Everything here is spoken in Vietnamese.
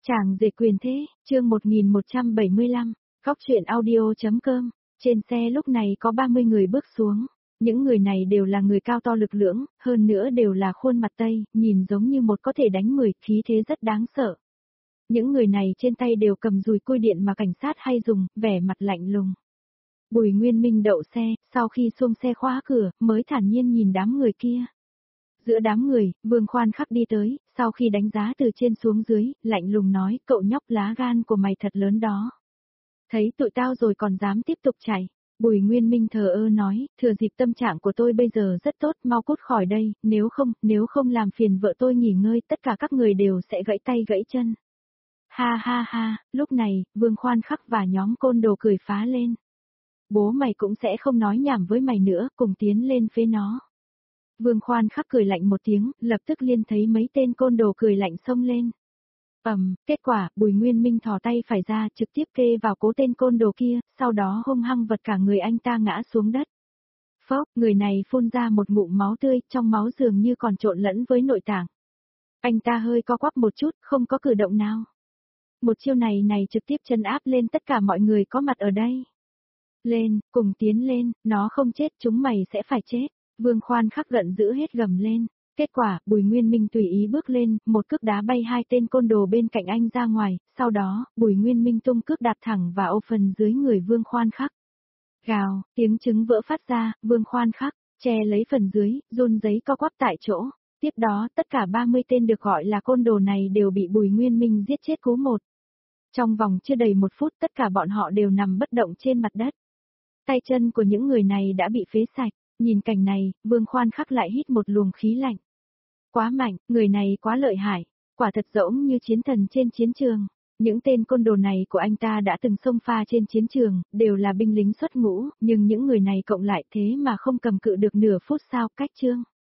Chàng rể quyền thế, chương 1175, góc truyện audio.com. Trên xe lúc này có 30 người bước xuống. Những người này đều là người cao to lực lưỡng, hơn nữa đều là khuôn mặt Tây, nhìn giống như một có thể đánh 10, khí thế rất đáng sợ. Những người này trên tay đều cầm dùi cui điện mà cảnh sát hay dùng, vẻ mặt lạnh lùng. Bùi Nguyên Minh đậu xe, sau khi xuông xe khóa cửa, mới thản nhiên nhìn đám người kia. Giữa đám người, Vương Khoan Khắc đi tới, sau khi đánh giá từ trên xuống dưới, lạnh lùng nói, cậu nhóc lá gan của mày thật lớn đó. Thấy tụi tao rồi còn dám tiếp tục chạy. Bùi Nguyên Minh thờ ơ nói, thừa dịp tâm trạng của tôi bây giờ rất tốt, mau cút khỏi đây, nếu không làm phiền vợ tôi nghỉ ngơi, tất cả các người đều sẽ gãy tay gãy chân. Ha ha ha, lúc này, Vương Khoan Khắc và nhóm côn đồ cười phá lên. Bố mày cũng sẽ không nói nhảm với mày nữa, cùng tiến lên phế nó. Vương Khoan Khắc cười lạnh một tiếng, lập tức liên thấy mấy tên côn đồ cười lạnh xông lên. Kết quả, Bùi Nguyên Minh thò tay phải ra trực tiếp kê vào cố tên côn đồ kia, sau đó hung hăng vật cả người anh ta ngã xuống đất. Phốc, người này phun ra một ngụm máu tươi, trong máu dường như còn trộn lẫn với nội tạng. Anh ta hơi co quắp một chút, không có cử động nào. Một chiêu này trực tiếp trấn áp lên tất cả mọi người có mặt ở đây. Lên, cùng tiến lên, nó không chết chúng mày sẽ phải chết. Vương Khoan Khắc giận dữ hết gầm lên. Kết quả, Bùi Nguyên Minh tùy ý bước lên, một cước đá bay hai tên côn đồ bên cạnh anh ra ngoài, sau đó, Bùi Nguyên Minh tung cước đạp thẳng vào phần dưới người Vương Khoan Khắc. Gào, tiếng trứng vỡ phát ra, Vương Khoan Khắc, che lấy phần dưới, run giấy co quắp tại chỗ. Tiếp đó, tất cả 30 tên được gọi là côn đồ này đều bị Bùi Nguyên Minh giết chết cú một. Trong vòng chưa đầy một phút tất cả bọn họ đều nằm bất động trên mặt đất. Tay chân của những người này đã bị phế sạch, nhìn cảnh này, Vương Khoan Khắc lại hít một luồng khí lạnh. Quá mạnh, người này quá lợi hại, quả thật giống như chiến thần trên chiến trường. Những tên côn đồ này của anh ta đã từng xông pha trên chiến trường, đều là binh lính xuất ngũ, nhưng những người này cộng lại thế mà không cầm cự được nửa phút sao, cách chương.